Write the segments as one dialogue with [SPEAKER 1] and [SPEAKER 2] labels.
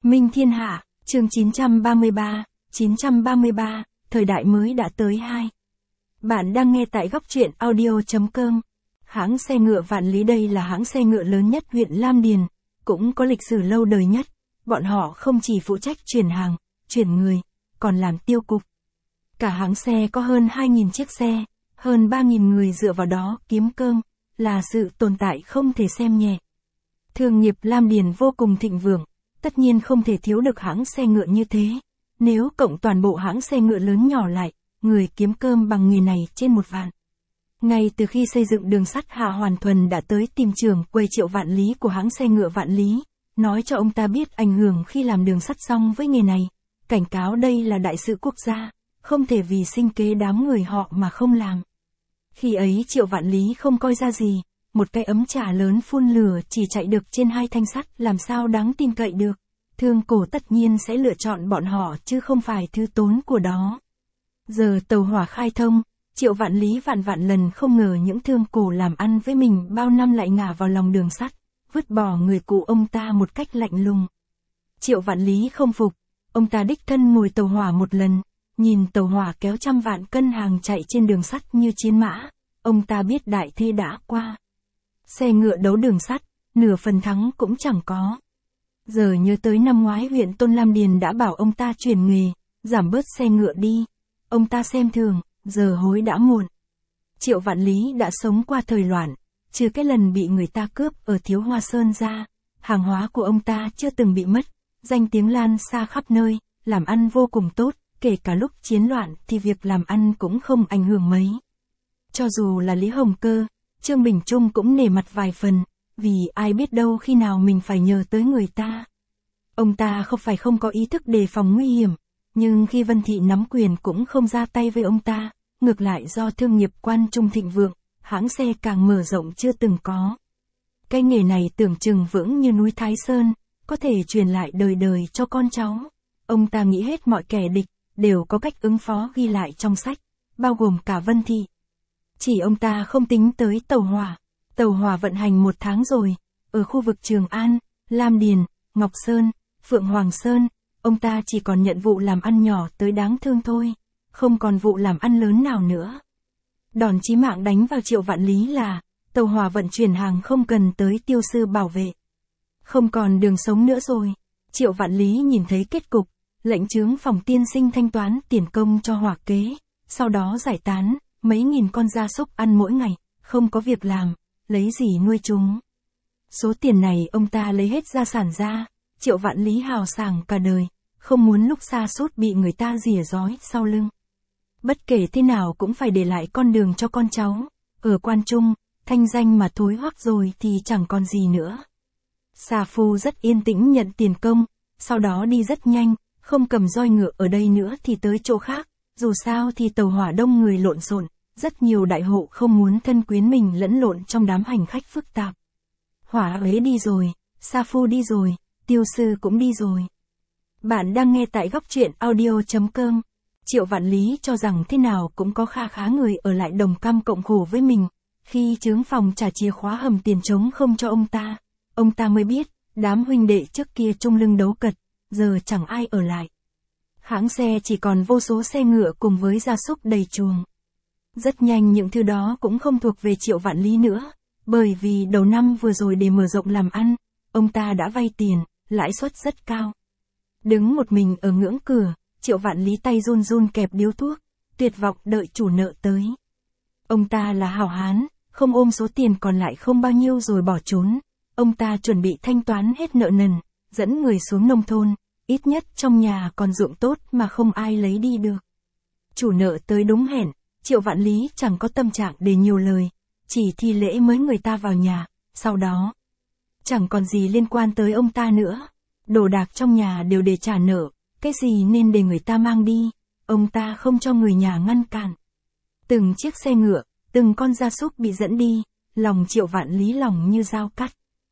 [SPEAKER 1] Minh Thiên Hạ, chương 933, thời đại mới đã tới 2. Bạn đang nghe tại góc truyện audio.com. Hãng xe ngựa Vạn Lý đây là hãng xe ngựa lớn nhất huyện Lam Điền, cũng có lịch sử lâu đời nhất. Bọn họ không chỉ phụ trách chuyển hàng, chuyển người, còn làm tiêu cục. Cả hãng xe có hơn 2.000 chiếc xe, hơn 3.000 người dựa vào đó kiếm cơm, là sự tồn tại không thể xem nhẹ. Thương nghiệp Lam Điền vô cùng thịnh vượng, tất nhiên không thể thiếu được hãng xe ngựa như thế. Nếu cộng toàn bộ hãng xe ngựa lớn nhỏ lại, người kiếm cơm bằng nghề này trên 1 vạn. Ngay từ khi xây dựng đường sắt Hạ Hoàn Thuần đã tới tìm trưởng quầy Triệu Vạn Lý của hãng xe ngựa Vạn Lý, nói cho ông ta biết ảnh hưởng khi làm đường sắt xong với nghề này, cảnh cáo đây là đại sự quốc gia, không thể vì sinh kế đám người họ mà không làm. Khi ấy Triệu Vạn Lý không coi ra gì, một cái ấm trà lớn phun lửa chỉ chạy được trên 2 thanh sắt làm sao đáng tin cậy được. Thương cổ tất nhiên sẽ lựa chọn bọn họ chứ không phải thứ tốn của đó. Giờ tàu hỏa khai thông, Triệu Vạn Lý vạn lần không ngờ những thương cổ làm ăn với mình bao năm lại ngả vào lòng đường sắt, vứt bỏ người cụ ông ta một cách lạnh lùng. Triệu Vạn Lý không phục, ông ta đích thân ngồi tàu hỏa một lần, nhìn tàu hỏa kéo trăm vạn cân hàng chạy trên đường sắt như chiến mã, ông ta biết đại thế đã qua. Xe ngựa đấu đường sắt, nửa phần thắng cũng chẳng có. Giờ nhớ tới năm ngoái huyện Tôn Lam Điền đã bảo ông ta chuyển nghề, giảm bớt xe ngựa đi. Ông ta xem thường, giờ hối đã muộn. Triệu Vạn Lý đã sống qua thời loạn, trừ cái lần bị người ta cướp ở Thiếu Hoa Sơn ra, hàng hóa của ông ta chưa từng bị mất, danh tiếng lan xa khắp nơi, làm ăn vô cùng tốt, kể cả lúc chiến loạn thì việc làm ăn cũng không ảnh hưởng mấy. Cho dù là Lý Hồng Cơ, Trương Bình Trung cũng nể mặt vài phần, vì ai biết đâu khi nào mình phải nhờ tới người ta. Ông ta không phải không có ý thức đề phòng nguy hiểm, nhưng khi Vân Thị nắm quyền cũng không ra tay với ông ta, ngược lại do thương nghiệp Quan Trung thịnh vượng, hãng xe càng mở rộng chưa từng có. Cái nghề này tưởng chừng vững như núi Thái Sơn, có thể truyền lại đời đời cho con cháu. Ông ta nghĩ hết mọi kẻ địch, đều có cách ứng phó ghi lại trong sách, bao gồm cả Vân Thị. Chỉ ông ta không tính tới tàu hỏa. Tàu hỏa vận hành 1 tháng rồi, ở khu vực Trường An, Lam Điền, Ngọc Sơn, Phượng Hoàng Sơn, ông ta chỉ còn nhận vụ làm ăn nhỏ tới đáng thương thôi, không còn vụ làm ăn lớn nào nữa. Đòn chí mạng đánh vào Triệu Vạn Lý là, tàu hỏa vận chuyển hàng không cần tới tiêu sư bảo vệ. Không còn đường sống nữa rồi. Triệu Vạn Lý nhìn thấy kết cục, lệnh chướng phòng tiên sinh thanh toán tiền công cho hỏa kế, sau đó giải tán, mấy nghìn con gia súc ăn mỗi ngày, không có việc làm, lấy gì nuôi chúng. Số tiền này ông ta lấy hết gia sản ra, Triệu Vạn Lý hào sảng cả đời, không muốn lúc xa sút bị người ta rỉa rói sau lưng. Bất kể thế nào cũng phải để lại con đường cho con cháu, ở Quan Trung, thanh danh mà thối hoắc rồi thì chẳng còn gì nữa. Xà Phu rất yên tĩnh nhận tiền công, sau đó đi rất nhanh, không cầm roi ngựa ở đây nữa thì tới chỗ khác, dù sao thì tàu hỏa đông người lộn xộn, rất nhiều đại hộ không muốn thân quyến mình lẫn lộn trong đám hành khách phức tạp. Hỏa ấy đi rồi, Sa Phu đi rồi, tiêu sư cũng đi rồi. Bạn đang nghe tại góc truyện audio.com. Triệu Vạn Lý cho rằng thế nào cũng có khá người ở lại đồng cam cộng khổ với mình. Khi chướng phòng trả chìa khóa hầm tiền trống không cho ông ta mới biết, đám huynh đệ trước kia chung lưng đấu cật, giờ chẳng ai ở lại. Hãng xe chỉ còn vô số xe ngựa cùng với gia súc đầy chuồng. Rất nhanh những thứ đó cũng không thuộc về Triệu Vạn Lý nữa, bởi vì đầu năm vừa rồi để mở rộng làm ăn, ông ta đã vay tiền, lãi suất rất cao. Đứng một mình ở ngưỡng cửa, Triệu Vạn Lý tay run kẹp điếu thuốc, tuyệt vọng đợi chủ nợ tới. Ông ta là hảo hán, không ôm số tiền còn lại không bao nhiêu rồi bỏ trốn. Ông ta chuẩn bị thanh toán hết nợ nần, dẫn người xuống nông thôn, ít nhất trong nhà còn ruộng tốt mà không ai lấy đi được. Chủ nợ tới đúng hẹn, Triệu Vạn Lý chẳng có tâm trạng để nhiều lời, chỉ thi lễ mới người ta vào nhà, sau đó chẳng còn gì liên quan tới ông ta nữa. Đồ đạc trong nhà đều để trả nợ, cái gì nên để người ta mang đi, ông ta không cho người nhà ngăn cản. Từng chiếc xe ngựa, từng con gia súc bị dẫn đi, lòng Triệu Vạn Lý lòng như dao cắt.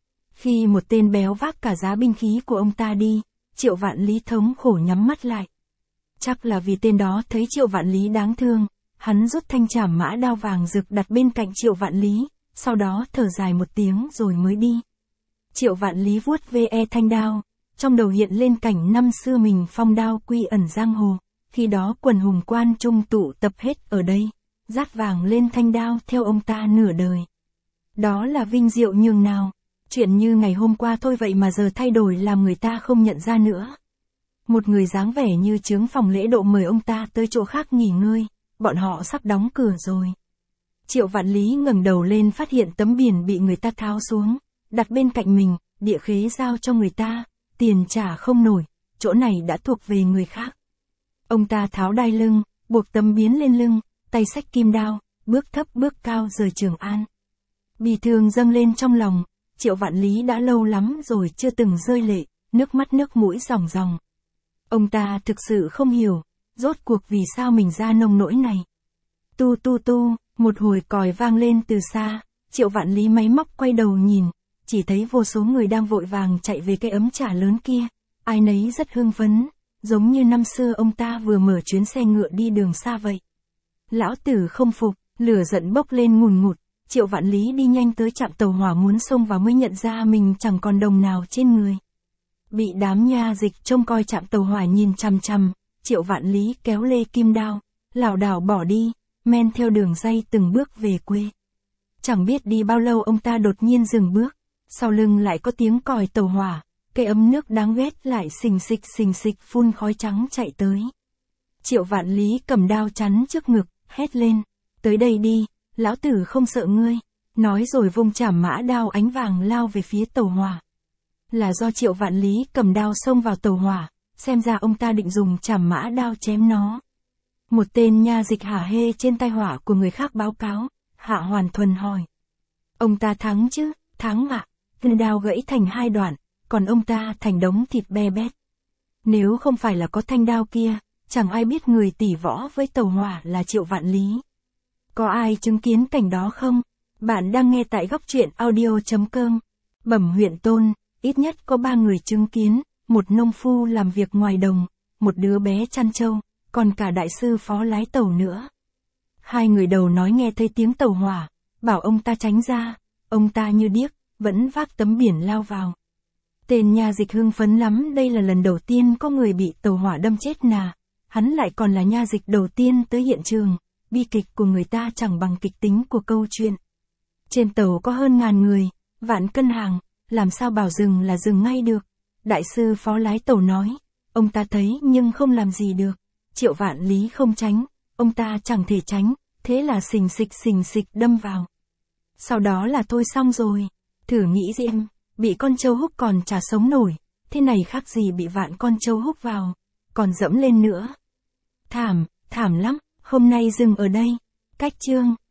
[SPEAKER 1] Khi một tên béo vác cả giá binh khí của ông ta đi, Triệu Vạn Lý thống khổ nhắm mắt lại. Chắc là vì tên đó thấy Triệu Vạn Lý đáng thương, hắn rút thanh trảm mã đao vàng rực đặt bên cạnh Triệu Vạn Lý, sau đó thở dài một tiếng rồi mới đi. Triệu Vạn Lý vuốt ve thanh đao, trong đầu hiện lên cảnh năm xưa mình phong đao quy ẩn giang hồ, khi đó quần hùng quan trung tụ tập hết ở đây, dát vàng lên thanh đao theo ông ta nửa đời. Đó là vinh diệu nhường nào, chuyện như ngày hôm qua thôi vậy mà giờ thay đổi làm người ta không nhận ra nữa. Một người dáng vẻ như chướng phòng lễ độ mời ông ta tới chỗ khác nghỉ ngơi, bọn họ sắp đóng cửa rồi. Triệu Vạn Lý ngẩng đầu lên phát hiện tấm biển bị người ta tháo xuống, đặt bên cạnh mình, địa khế giao cho người ta, tiền trả không nổi, chỗ này đã thuộc về người khác. Ông ta tháo đai lưng, buộc tấm biến lên lưng, tay xách kim đao, bước thấp bước cao rời Trường An. Bì thường dâng lên trong lòng, Triệu Vạn Lý đã lâu lắm rồi chưa từng rơi lệ, nước mắt nước mũi ròng ròng. Ông ta thực sự không hiểu, rốt cuộc vì sao mình ra nông nỗi này. Tu tu tu, một hồi còi vang lên từ xa, Triệu Vạn Lý máy móc quay đầu nhìn, chỉ thấy vô số người đang vội vàng chạy về cái ấm trà lớn kia, ai nấy rất hưng phấn, giống như năm xưa ông ta vừa mở chuyến xe ngựa đi đường xa vậy. Lão tử không phục, lửa giận bốc lên ngùn ngụt, Triệu Vạn Lý đi nhanh tới trạm tàu hỏa muốn xông vào mới nhận ra mình chẳng còn đồng nào trên người. Bị đám nha dịch trông coi trạm tàu hỏa nhìn chằm chằm, Triệu Vạn Lý kéo lê kim đao, lảo đảo bỏ đi, men theo đường ray từng bước về quê. Chẳng biết đi bao lâu ông ta đột nhiên dừng bước, sau lưng lại có tiếng còi tàu hỏa, cái ấm nước đáng ghét lại xình xịch phun khói trắng chạy tới. Triệu Vạn Lý cầm đao chắn trước ngực, hét lên, tới đây đi, lão tử không sợ ngươi, nói rồi vung chảm mã đao ánh vàng lao về phía tàu hỏa. Là do Triệu Vạn Lý cầm đao xông vào tàu hỏa, xem ra ông ta định dùng chảm mã đao chém nó. Một tên nha dịch hả hê trên tay hỏa của người khác báo cáo, Hạ Hoàn Thuần hỏi. Ông ta thắng chứ, thắng ạ, đao gãy thành hai đoạn, còn ông ta thành đống thịt be bét. Nếu không phải là có thanh đao kia, chẳng ai biết người tỷ võ với tàu hỏa là Triệu Vạn Lý. Có ai chứng kiến cảnh đó không? Bạn đang nghe tại góc truyện audio.com. Bẩm huyện Tôn, ít nhất có 3 người chứng kiến, một nông phu làm việc ngoài đồng, một đứa bé chăn trâu, còn cả đại sư phó lái tàu nữa. 2 người đầu nói nghe thấy tiếng tàu hỏa, bảo ông ta tránh ra, ông ta như điếc, vẫn vác tấm biển lao vào. Tên nha dịch hưng phấn lắm, đây là lần đầu tiên có người bị tàu hỏa đâm chết nà, hắn lại còn là nha dịch đầu tiên tới hiện trường, bi kịch của người ta chẳng bằng kịch tính của câu chuyện. Trên tàu có hơn 1000 người, vạn cân hàng, làm sao bảo dừng là dừng ngay được. Đại sư phó lái tàu nói, ông ta thấy nhưng không làm gì được. Triệu Vạn Lý không tránh, ông ta chẳng thể tránh, thế là xình xịch đâm vào. Sau đó là thôi xong rồi, thử nghĩ xem, bị con trâu húc còn chả sống nổi, thế này khác gì bị vạn con trâu húc vào, còn dẫm lên nữa. Thảm lắm, hôm nay dừng ở đây. Cách chương.